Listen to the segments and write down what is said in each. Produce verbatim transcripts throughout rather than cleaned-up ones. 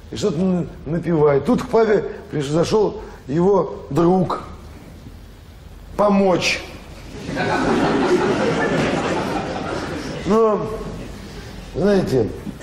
и что-то напевает. Тут к папе зашел его друг помочь. Но, знаете,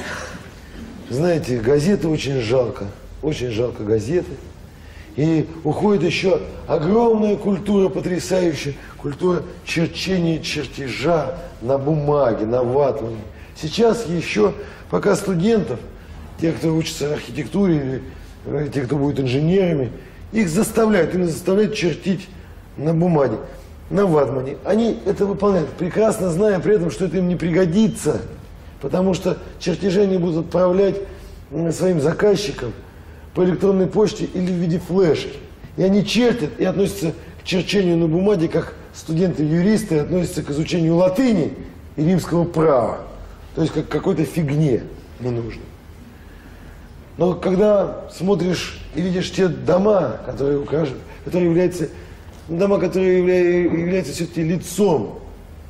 знаете, газеты очень жалко, очень жалко газеты. И уходит еще огромная культура, потрясающая культура черчения чертежа на бумаге, на ватмане. Сейчас еще, пока студентов, те, кто учится архитектуре, или те, кто будет инженерами, их заставляют, им заставляют чертить на бумаге, на ватмане. Они это выполняют, прекрасно зная при этом, что это им не пригодится, потому что чертежи они будут отправлять своим заказчикам по электронной почте или в виде флешки. И они чертят и относятся к черчению на бумаге, как студенты-юристы относятся к изучению латыни и римского права. То есть как к какой-то фигне не нужно. Но когда смотришь и видишь те дома, которые укажут, которые являются, дома, которые являются, являются все-таки лицом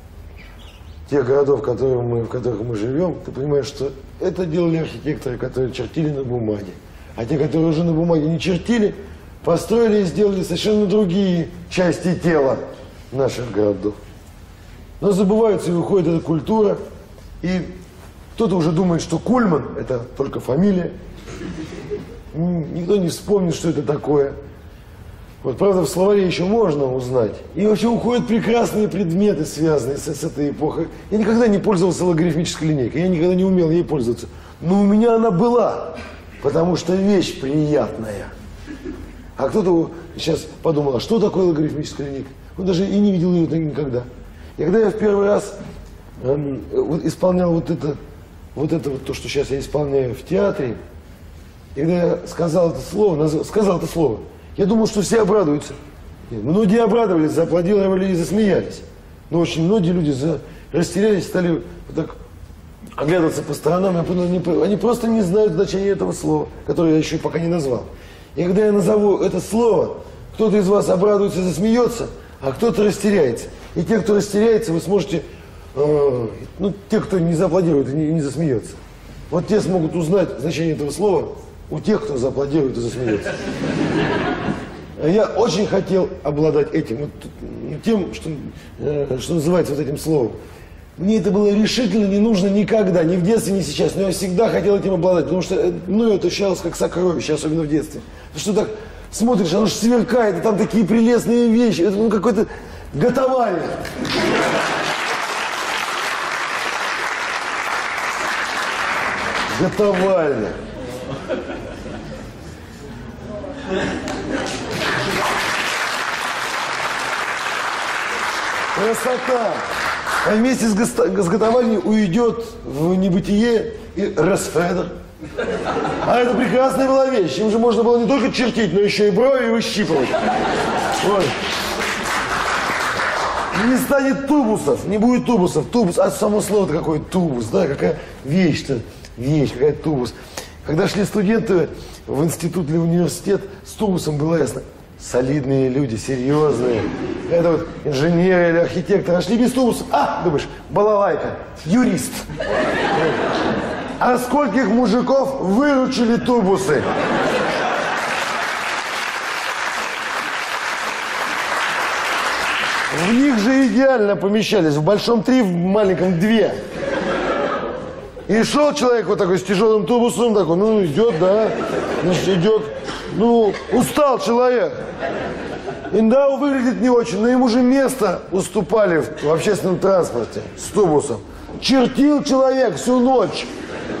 тех городов, в которых, мы, в которых мы живем, ты понимаешь, что это делали архитекторы, которые чертили на бумаге. А те, которые уже на бумаге не чертили, построили и сделали совершенно другие части тела наших городов. Но забывается и уходит эта культура. И кто-то уже думает, что Кульман – это только фамилия. Никто не вспомнит, что это такое. Вот, правда, в словаре еще можно узнать. И вообще уходят прекрасные предметы, связанные с, с этой эпохой. Я никогда не пользовался логарифмической линейкой, я никогда не умел ей пользоваться. Но у меня она была, потому что вещь приятная. А кто-то сейчас подумал, а что такое логарифмическая линейка? Он даже и не видел ее никогда. И когда я в первый раз э, вот, исполнял вот это, вот это вот то, что сейчас я исполняю в театре, и когда я сказал это слово, назв... сказал это слово, я думал, что все обрадуются. Многие обрадовались, зааплодировали и засмеялись. Но очень многие люди за... растерялись, стали вот так оглядываться по сторонам. Я понял, они, они просто не знают значения этого слова, которое я еще пока не назвал. И когда я назову это слово, кто-то из вас обрадуется и засмеется, а кто-то растеряется. И те, кто растеряется, вы сможете, э, ну, те, кто не зааплодирует и не, не засмеется, вот те смогут узнать значение этого слова у тех, кто зааплодирует и засмеется. Я очень хотел обладать этим, вот, тем, что, э, что называется вот этим словом. Мне это было решительно не нужно никогда, ни в детстве, ни сейчас, но я всегда хотел этим обладать, потому что мною это ощущалось как сокровище, особенно в детстве. Потому что так смотришь, оно же сверкает, и там такие прелестные вещи, это ну, какой-то готовальник. Готовальник. Красота. А вместе с, с готовальней уйдет в небытие и Росфедер. А это прекрасная была вещь. Им же можно было не только чертить, но еще и брови выщипывать. Вот. Не станет тубусов, не будет тубусов. Тубус, а само слово-то какое тубус, да, какая вещь-то, вещь, какая тубус. Когда шли студенты в институт или в университет, с тубусом было ясно. Солидные люди, серьезные. Это вот инженеры или архитекторы. А шли без тубуса. А, думаешь, балалайка, юрист. А скольких мужиков выручили тубусы? В них же идеально помещались. В большом три, в маленьком две. И шел человек вот такой с тяжелым тубусом, такой, ну, идет, да, значит, идет. Ну, устал человек. И да, выглядит не очень, но ему же место уступали в, в общественном транспорте с тубусом. Чертил человек всю ночь.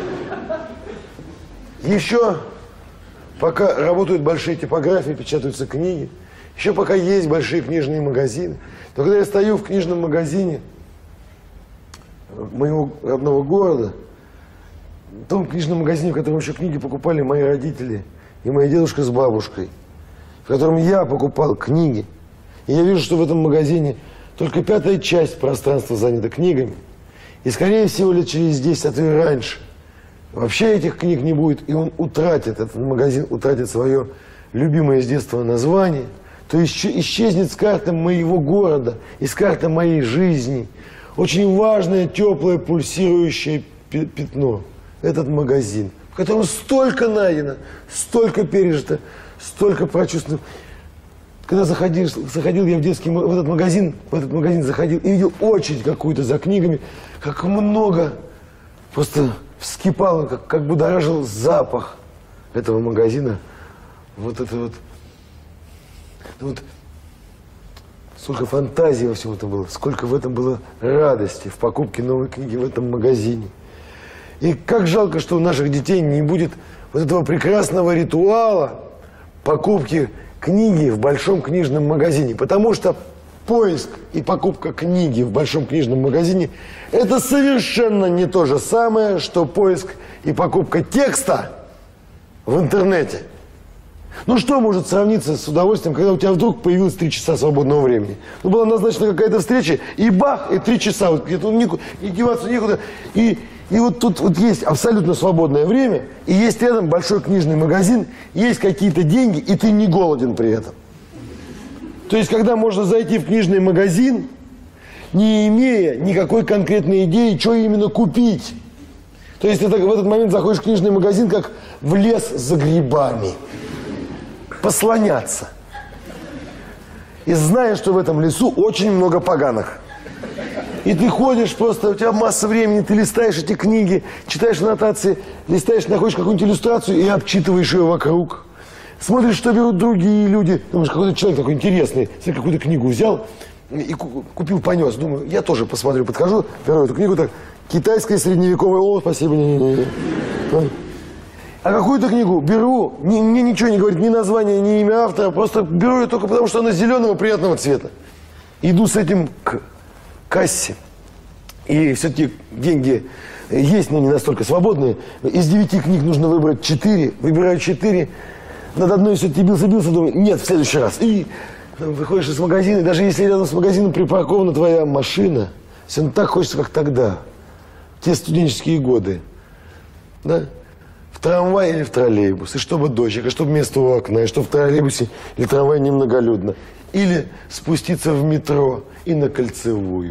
Еще пока работают большие типографии, печатаются книги, еще пока есть большие книжные магазины, то когда я стою в книжном магазине моего родного города, в том книжном магазине, в котором еще книги покупали мои родители и моя дедушка с бабушкой, в котором я покупал книги, и я вижу, что в этом магазине только пятая часть пространства занята книгами, и, скорее всего, лет через десять, а то и раньше, вообще этих книг не будет, и он утратит, этот магазин утратит свое любимое с детства название, то исчезнет с карты моего города и с карты моей жизни очень важное, теплое, пульсирующее пятно. Этот магазин, в в котором столько найдено, столько пережито, столько прочувствовано. Когда заходил, заходил я в детский, в этот магазин, в этот магазин заходил и видел очередь какую-то за книгами, как много, просто вскипало, как, как будоражил запах этого магазина. Вот это вот, вот, сколько фантазии во всем этом было, сколько в этом было радости, в покупке новой книги в этом магазине. И как жалко, что у наших детей не будет вот этого прекрасного ритуала покупки книги в большом книжном магазине. Потому что поиск и покупка книги в большом книжном магазине – это совершенно не то же самое, что поиск и покупка текста в интернете. Ну что может сравниться с удовольствием, когда у тебя вдруг появилось три часа свободного времени? Ну была назначена какая-то встреча, и бах, и три часа, вот где-то никуда, и деваться некуда. И, и вот тут вот есть абсолютно свободное время, и есть рядом большой книжный магазин, есть какие-то деньги, и ты не голоден при этом. То есть, когда можно зайти в книжный магазин, не имея никакой конкретной идеи, что именно купить. То есть, это, в этот момент заходишь в книжный магазин, как в лес за грибами. Послоняться. И зная, что в этом лесу очень много поганых. И ты ходишь просто, у тебя масса времени, ты листаешь эти книги, читаешь аннотации, листаешь, находишь какую-нибудь иллюстрацию и обчитываешь ее вокруг. Смотришь, что берут другие люди. Думаешь, какой-то человек такой интересный, я какую-то книгу взял и купил, понес. Думаю, я тоже посмотрю, подхожу, беру эту книгу, так, китайская средневековая, о, спасибо, не-не-не. А какую-то книгу беру, ни, мне ничего не говорит, ни название, ни имя автора, просто беру ее только потому, что она зеленого приятного цвета. Иду с этим к кассе, и все-таки деньги есть, но не настолько свободные. Из девяти книг нужно выбрать четыре, выбираю четыре, над одной все-таки бился-бился, думаю, нет, в следующий раз. И выходишь из магазина, даже если рядом с магазином припаркована твоя машина, все равно так хочется, как тогда, в те студенческие годы, да? В трамвай или в троллейбус, и чтобы дождик, и чтобы место у окна, и чтобы в троллейбусе или трамвае немноголюдно. Или спуститься в метро и на Кольцевую.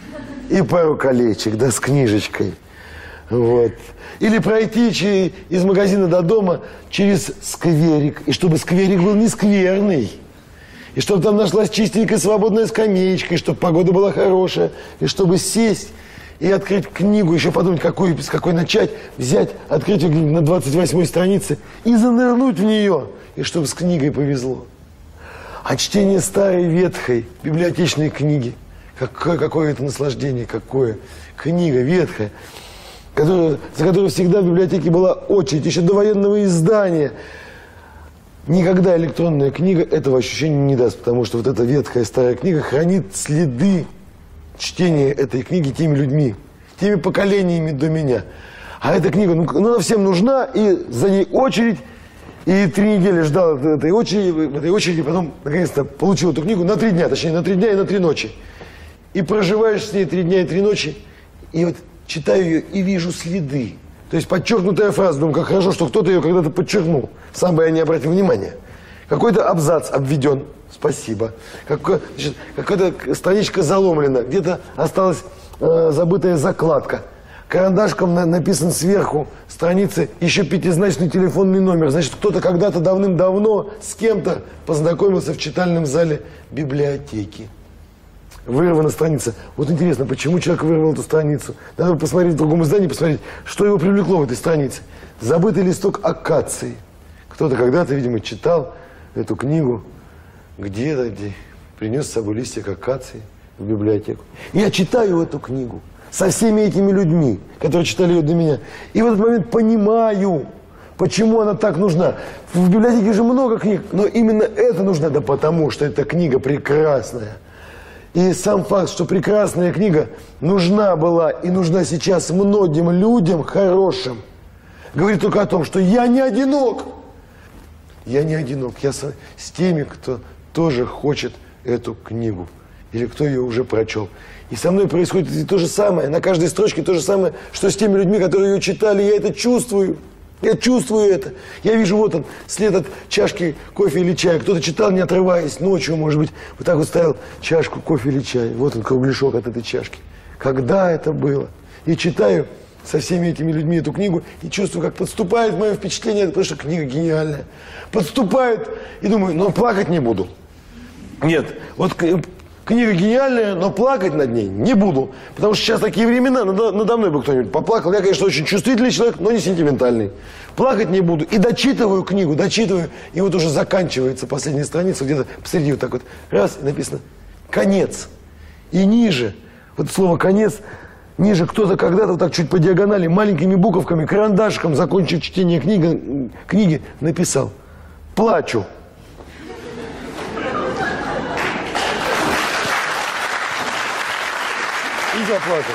И пару колечек, да, с книжечкой. Вот. Или пройти из магазина до дома через скверик, и чтобы скверик был не скверный. И чтобы там нашлась чистенькая свободная скамеечка, и чтобы погода была хорошая, и чтобы сесть и открыть книгу, еще подумать, какую, с какой начать, взять, открыть ее на двадцать восьмой странице и занырнуть в нее, и чтобы с книгой повезло. А чтение старой ветхой библиотечной книги, какое, какое это наслаждение, какое. Книга ветхая, которая, за которой всегда в библиотеке была очередь, еще до военного издания. Никогда электронная книга этого ощущения не даст, потому что вот эта ветхая старая книга хранит следы чтение этой книги теми людьми, теми поколениями до меня. А эта книга, ну, ну она всем нужна, и за ней очередь, и три недели ждал этой очереди, в этой очереди, потом, наконец-то, получил эту книгу на три дня, точнее, на три дня и на три ночи. И проживаешь с ней три дня и три ночи, и вот читаю ее и вижу следы. То есть подчеркнутая фраза, думаю, как хорошо, что кто-то ее когда-то подчеркнул. Сам бы я не обратил внимания. Какой-то абзац обведен. Спасибо. Какой, значит, какая-то страничка заломлена, где-то осталась э, забытая закладка. Карандашком на, написан сверху страницы еще пятизначный телефонный номер. Значит, кто-то когда-то давным-давно с кем-то познакомился в читальном зале библиотеки. Вырвана страница. Вот интересно, почему человек вырвал эту страницу? Надо посмотреть в другом издании, посмотреть, что его привлекло в этой странице. Забытый листок акации. Кто-то когда-то, видимо, читал эту книгу. Где-то, где принес с собой листья акации в библиотеку. И я читаю эту книгу со всеми этими людьми, которые читали ее до меня. И в этот момент понимаю, почему она так нужна. В библиотеке же много книг, но именно это нужно, да потому что эта книга прекрасная. И сам факт, что прекрасная книга нужна была и нужна сейчас многим людям хорошим, говорит только о том, что я не одинок. Я не одинок, я с, с теми, кто тоже хочет эту книгу. Или кто ее уже прочел. И со мной происходит то же самое. На каждой строчке то же самое, что с теми людьми, которые ее читали. Я это чувствую. Я чувствую это. Я вижу, вот он, след от чашки кофе или чая. Кто-то читал, не отрываясь, ночью, может быть, вот так вот ставил чашку кофе или чая. Вот он, кругляшок от этой чашки. Когда это было? И читаю со всеми этими людьми эту книгу и чувствую, как подступает мое впечатление, потому что книга гениальная. Подступает и думаю, ну плакать не буду. Нет, вот книга гениальная, но плакать над ней не буду. Потому что сейчас такие времена, надо, надо мной бы кто-нибудь поплакал. Я, конечно, очень чувствительный человек, но не сентиментальный. Плакать не буду. И дочитываю книгу, дочитываю. И вот уже заканчивается последняя страница, где-то посреди вот так вот. Раз, и написано «конец». И ниже, вот слово «конец», ниже кто-то когда-то вот так чуть по диагонали, маленькими буковками, карандашиком, закончив чтение книги, книги написал «плачу». И заплакал.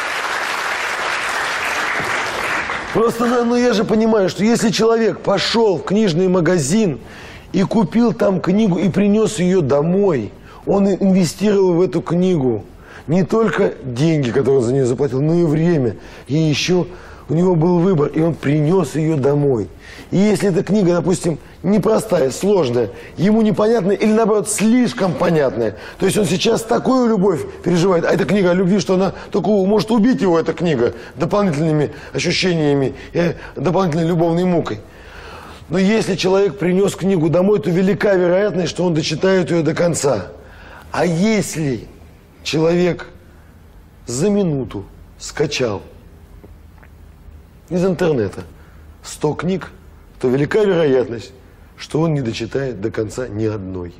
Просто, ну я же понимаю, что если человек пошел в книжный магазин и купил там книгу и принес ее домой, он инвестировал в эту книгу не только деньги, которые он за нее заплатил, но и время. И еще у него был выбор, и он принес ее домой. И если эта книга, допустим, непростая, сложная, ему непонятная или, наоборот, слишком понятная, то есть он сейчас такую любовь переживает, а эта книга о любви, что она только может убить его, эта книга, дополнительными ощущениями, и дополнительной любовной мукой. Но если человек принес книгу домой, то велика вероятность, что он дочитает ее до конца. А если человек за минуту скачал из интернета сто книг, то велика вероятность, что он не дочитает до конца ни одной.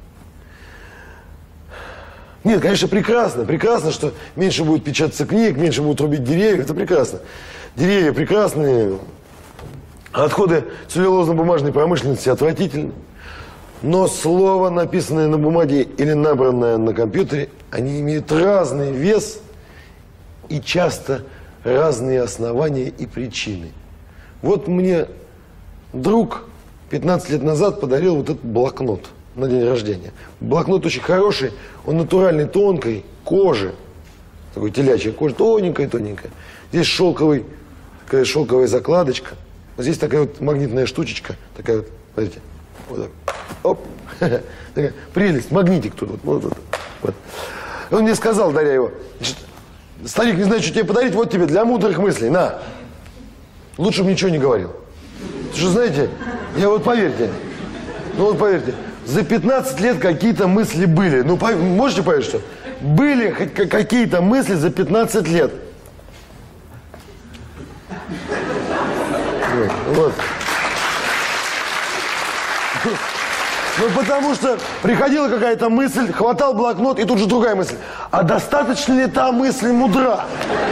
Нет, конечно, прекрасно, прекрасно, что меньше будет печататься книг, меньше будут рубить деревья, это прекрасно. Деревья прекрасные, отходы целлюлозно-бумажной промышленности отвратительны. Но слово, написанное на бумаге или набранное на компьютере, они имеют разный вес и часто разные основания и причины. Вот мне друг пятнадцать лет назад подарил вот этот блокнот на день рождения. Блокнот очень хороший, он натуральной тонкой кожи, такой телячья кожа, тоненькая-тоненькая. Здесь шелковый, такая шелковая закладочка. Вот здесь такая вот магнитная штучечка, такая вот, смотрите, вот так. Оп, такая прелесть, магнитик тут вот, вот, вот, вот. Он мне сказал, даря его, значит, старик, не знаю, что тебе подарить, вот тебе для мудрых мыслей, на. Лучше бы ничего не говорил. Потому что, знаете, я вот поверьте, ну вот поверьте, за пятнадцать лет какие-то мысли были. Ну, по, можете поверить, что? Были какие-то мысли за пятнадцать лет. Вот. вот. Ну, потому что приходила какая-то мысль, хватал блокнот, и тут же другая мысль. А достаточно ли та мысль мудра?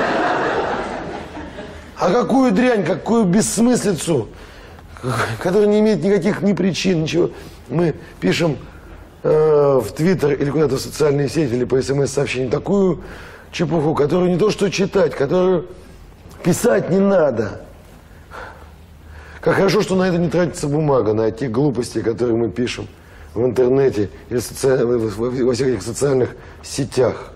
А какую дрянь, какую бессмыслицу, которая не имеет никаких ни причин, ничего. Мы пишем э, в Твиттер или куда-то в социальные сети, или по СМС-сообщению такую чепуху, которую не то что читать, которую писать не надо. Как хорошо, что на это не тратится бумага, на те глупости, которые мы пишем в интернете или соци... во всех этих социальных сетях.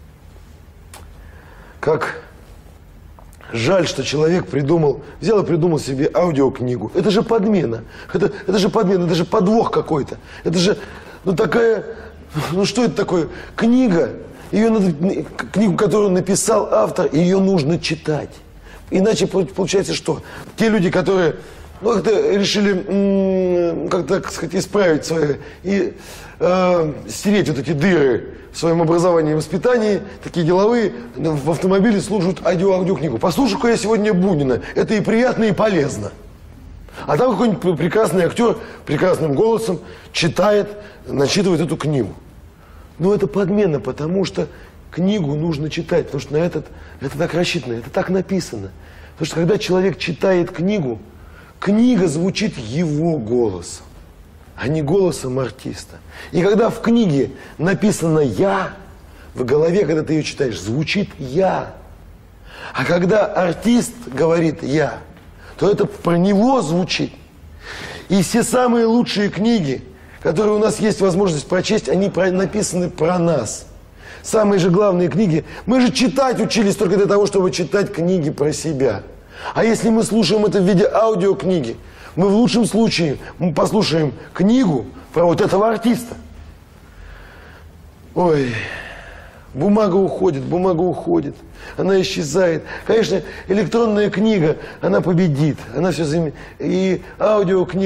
Как жаль, что человек придумал, взял и придумал себе аудиокнигу. Это же подмена. Это, это же подмена, это же подвох какой-то. Это же, ну такая, ну что это такое? Книга, ее надо, книгу, которую написал автор, ее нужно читать. Иначе получается что? Те люди, которые ну, как-то решили, как-то, так сказать, исправить свои и э, стереть вот эти дыры в своем образовании и воспитании, такие деловые, в автомобиле слушают аудио, аудиокнигу. Послушаю-ка я сегодня Бунина. Это и приятно, и полезно. А там какой-нибудь прекрасный актер прекрасным голосом читает, начитывает эту книгу. Но это подмена, потому что книгу нужно читать, потому что на этот, это так рассчитано, это так написано. Потому что когда человек читает книгу, книга звучит его голосом, а не голосом артиста. И когда в книге написано «я», в голове, когда ты ее читаешь, звучит «я». А когда артист говорит «я», то это про него звучит. И все самые лучшие книги, которые у нас есть возможность прочесть, они про, написаны про нас. Самые же главные книги, мы же читать учились только для того, чтобы читать книги про себя. А если мы слушаем это в виде аудиокниги, мы в лучшем случае мы послушаем книгу про вот этого артиста. Ой, Бумага уходит, бумага уходит. Она исчезает. Конечно, электронная книга, она победит. Она все зам... И аудиокнига.